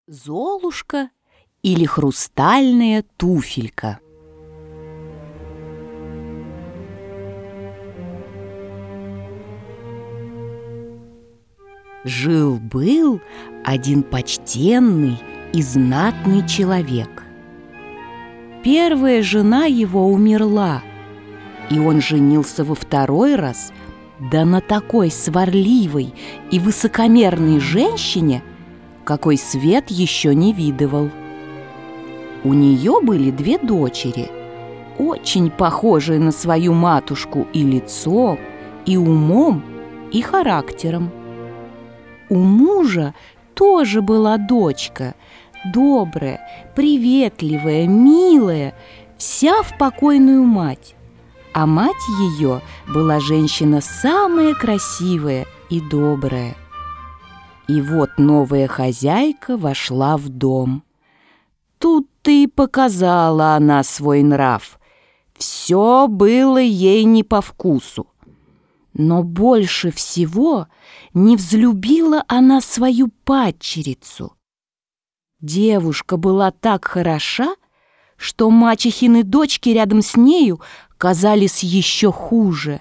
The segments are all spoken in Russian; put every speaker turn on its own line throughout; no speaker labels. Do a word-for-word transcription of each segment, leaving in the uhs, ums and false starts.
Золушка или хрустальная туфелька. Жил-был один почтенный и знатный человек. Первая жена его умерла, и он женился во второй раз, да на такой сварливой и высокомерной женщине, какой свет еще не видывал. У нее были две дочери, очень похожие на свою матушку и лицом, и умом, и характером. У мужа тоже была дочка, добрая, приветливая, милая, вся в покойную мать. А мать ее была женщина самая красивая и добрая. И вот новая хозяйка вошла в дом. Тут-то и показала она свой нрав. Все было ей не по вкусу. Но больше всего не взлюбила она свою падчерицу. Девушка была так хороша, что мачехины дочки рядом с нею казались еще хуже.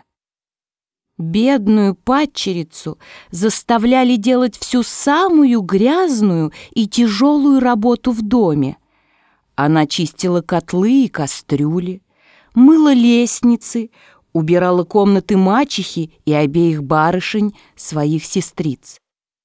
Бедную падчерицу заставляли делать всю самую грязную и тяжелую работу в доме. Она чистила котлы и кастрюли, мыла лестницы, убирала комнаты мачехи и обеих барышень, своих сестриц.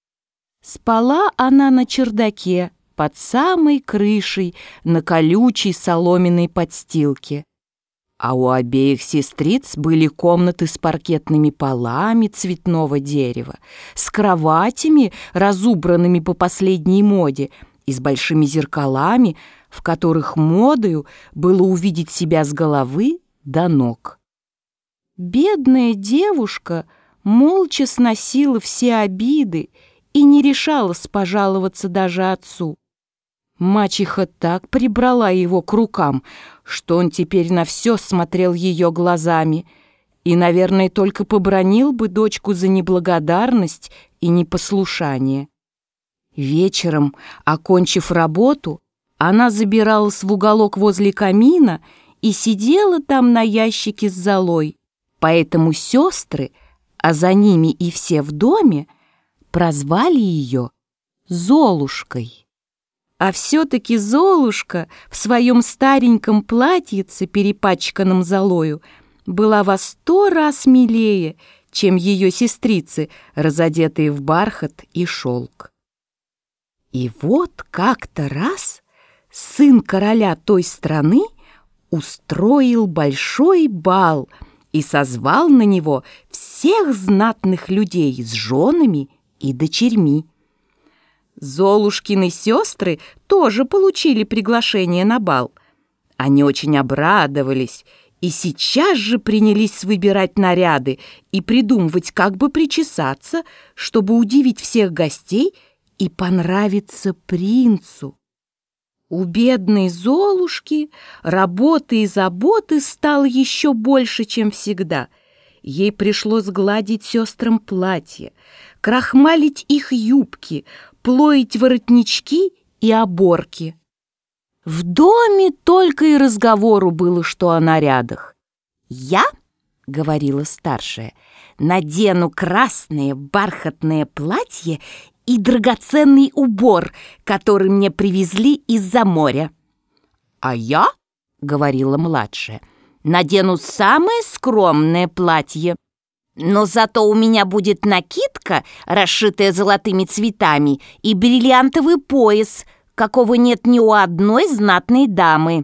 Спала она на чердаке, под самой крышей, на колючей соломенной подстилке. А у обеих сестриц были комнаты с паркетными полами цветного дерева, с кроватями, разубранными по последней моде, и с большими зеркалами, в которых модою было увидеть себя с головы до ног. Бедная девушка молча сносила все обиды и не решалась пожаловаться даже отцу. Мачеха так прибрала его к рукам, что он теперь на все смотрел ее глазами и, наверное, только побранил бы дочку за неблагодарность и непослушание. Вечером, окончив работу, она забиралась в уголок возле камина и сидела там на ящике с золой. Поэтому сестры, а за ними и все в доме, прозвали ее Золушкой. А все-таки Золушка в своем стареньком платьице, перепачканном золою, была во сто раз милее, чем ее сестрицы, разодетые в бархат и шелк. И вот как-то раз сын короля той страны устроил большой бал и созвал на него всех знатных людей с женами и дочерьми. Золушкины сестры тоже получили приглашение на бал. Они очень обрадовались и сейчас же принялись выбирать наряды и придумывать, как бы причесаться, чтобы удивить всех гостей и понравиться принцу. У бедной Золушки работы и заботы стало еще больше, чем всегда. Ей пришлось гладить сестрам платья, крахмалить их юбки, плоить воротнички и оборки. В доме только и разговору было, что о нарядах. «Я, — говорила старшая, — надену красное бархатное платье и драгоценный убор, который мне привезли из-за моря. А я, — говорила младшая, — надену самое скромное платье. Но зато у меня будет накидка, расшитая золотыми цветами, и бриллиантовый пояс, какого нет ни у одной знатной дамы».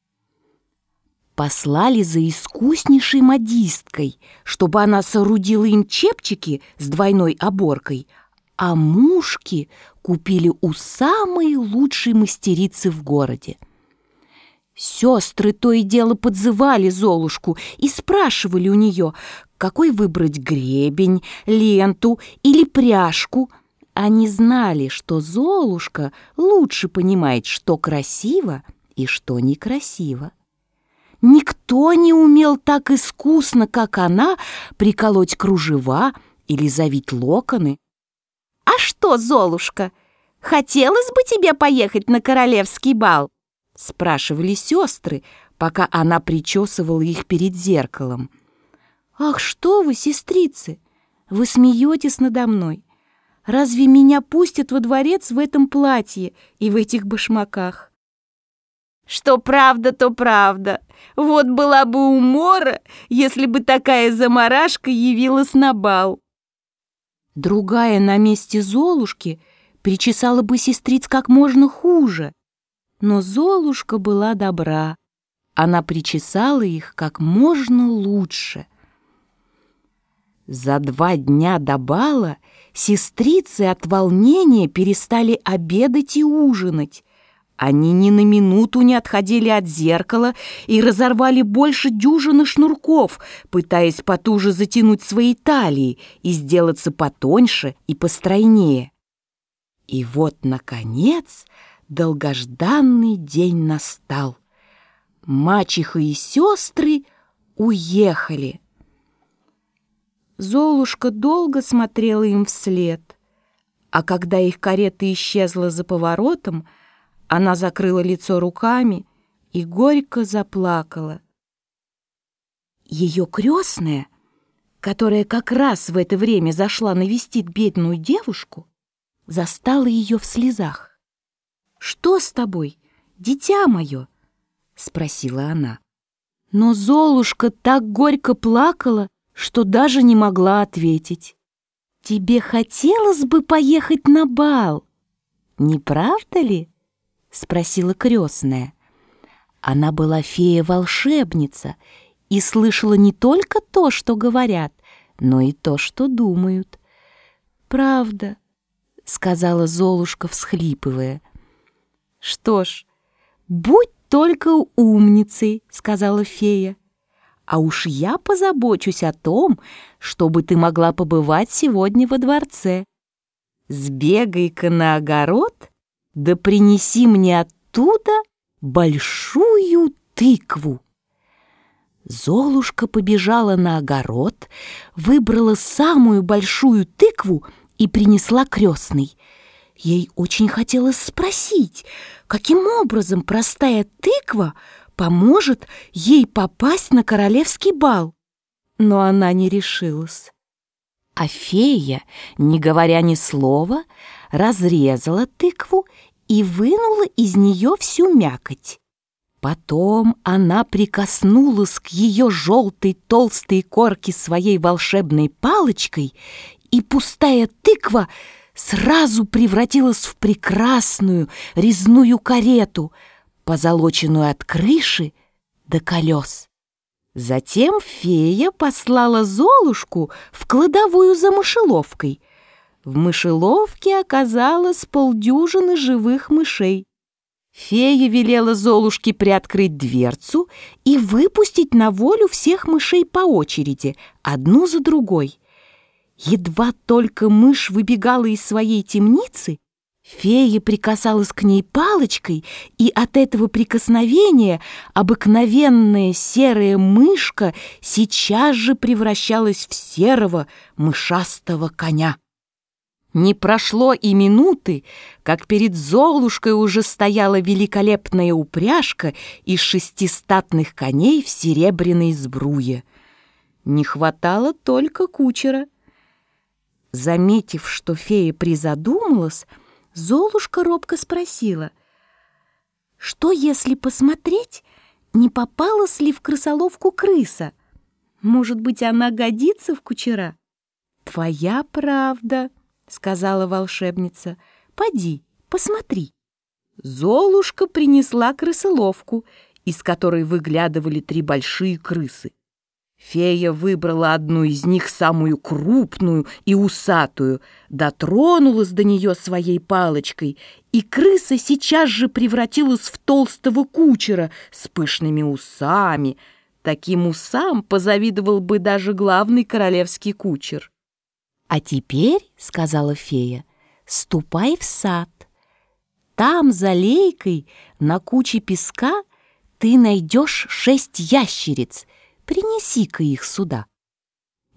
Послали за искуснейшей модисткой, чтобы она соорудила им чепчики с двойной оборкой, а мушки купили у самой лучшей мастерицы в городе. Сестры то и дело подзывали Золушку и спрашивали у нее, какой выбрать гребень, ленту или пряжку. Они знали, что Золушка лучше понимает, что красиво и что некрасиво. Никто не умел так искусно, как она, приколоть кружева или завить локоны. «А что, Золушка, хотелось бы тебе поехать на королевский бал?» — спрашивали сестры, пока она причесывала их перед зеркалом. «Ах, что вы, сестрицы, вы смеетесь надо мной. Разве меня пустят во дворец в этом платье и в этих башмаках?» «Что правда, то правда. Вот была бы умора, если бы такая заморашка явилась на бал». Другая на месте Золушки причесала бы сестриц как можно хуже. Но Золушка была добра. Она причесала их как можно лучше. За два дня до бала сестрицы от волнения перестали обедать и ужинать. Они ни на минуту не отходили от зеркала и разорвали больше дюжины шнурков, пытаясь потуже затянуть свои талии и сделаться потоньше и постройнее. И вот, наконец, долгожданный день настал. Мачеха и сестры уехали. Золушка долго смотрела им вслед, а когда их карета исчезла за поворотом, она закрыла лицо руками и горько заплакала. Ее крестная, которая как раз в это время зашла навестить бедную девушку, застала ее в слезах. «Что с тобой, дитя мое?» — спросила она. Но Золушка так горько плакала, что даже не могла ответить. «Тебе хотелось бы поехать на бал, не правда ли?» — спросила крестная. Она была фея-волшебница и слышала не только то, что говорят, но и то, что думают. «Правда», — сказала Золушка, всхлипывая. «Что ж, будь только умницей», — сказала фея. «А уж я позабочусь о том, чтобы ты могла побывать сегодня во дворце. Сбегай-ка на огород, да принеси мне оттуда большую тыкву». Золушка побежала на огород, выбрала самую большую тыкву и принесла крестной. Ей очень хотелось спросить, каким образом простая тыква поможет ей попасть на королевский бал. Но она не решилась. А фея, не говоря ни слова, разрезала тыкву и вынула из нее всю мякоть. Потом она прикоснулась к ее желтой толстой корке своей волшебной палочкой, и пустая тыква сразу превратилась в прекрасную резную карету, позолоченную от крыши до колес. Затем фея послала Золушку в кладовую за мышеловкой. В мышеловке оказалось полдюжины живых мышей. Фея велела Золушке приоткрыть дверцу и выпустить на волю всех мышей по очереди, одну за другой. Едва только мышь выбегала из своей темницы, фея прикасалась к ней палочкой, и от этого прикосновения обыкновенная серая мышка сейчас же превращалась в серого мышастого коня. Не прошло и минуты, как перед Золушкой уже стояла великолепная упряжка из шести статных коней в серебряной сбруе. Не хватало только кучера. Заметив, что фея призадумалась, Золушка робко спросила: «Что, если посмотреть, не попалась ли в крысоловку крыса? Может быть, она годится в кучера?» «Твоя правда», — сказала волшебница. «Поди, посмотри». Золушка принесла крысоловку, из которой выглядывали три большие крысы. Фея выбрала одну из них, самую крупную и усатую, дотронулась до нее своей палочкой, и крыса сейчас же превратилась в толстого кучера с пышными усами. Таким усам позавидовал бы даже главный королевский кучер. «А теперь, — сказала фея, — ступай в сад. Там, за лейкой, на куче песка, ты найдешь шесть ящериц. Принеси-ка их сюда».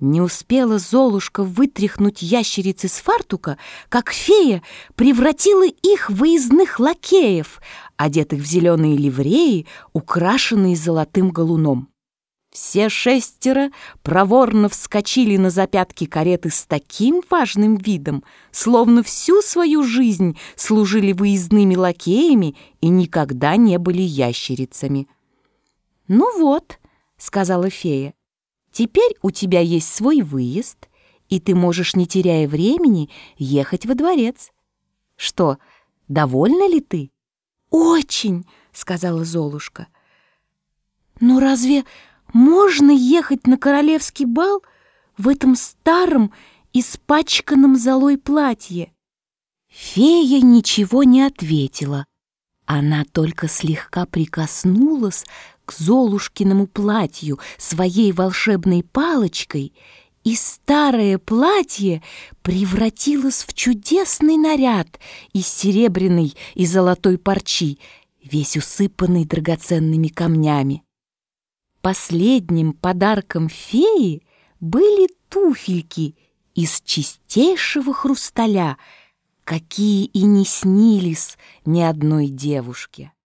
Не успела Золушка вытряхнуть ящериц из фартука, как фея превратила их в выездных лакеев, одетых в зеленые ливреи, украшенные золотым галуном. Все шестеро проворно вскочили на запятки кареты с таким важным видом, словно всю свою жизнь служили выездными лакеями и никогда не были ящерицами. «Ну вот», — сказала фея, — «теперь у тебя есть свой выезд, и ты можешь, не теряя времени, ехать во дворец. Что, довольна ли ты?» «Очень», — сказала Золушка. «Но разве можно ехать на королевский бал в этом старом, испачканном золой платье?» Фея ничего не ответила. Она только слегка прикоснулась к Золушкиному платью своей волшебной палочкой, и старое платье превратилось в чудесный наряд из серебряной и золотой парчи, весь усыпанный драгоценными камнями. Последним подарком феи были туфельки из чистейшего хрусталя, какие и не снились ни одной девушке.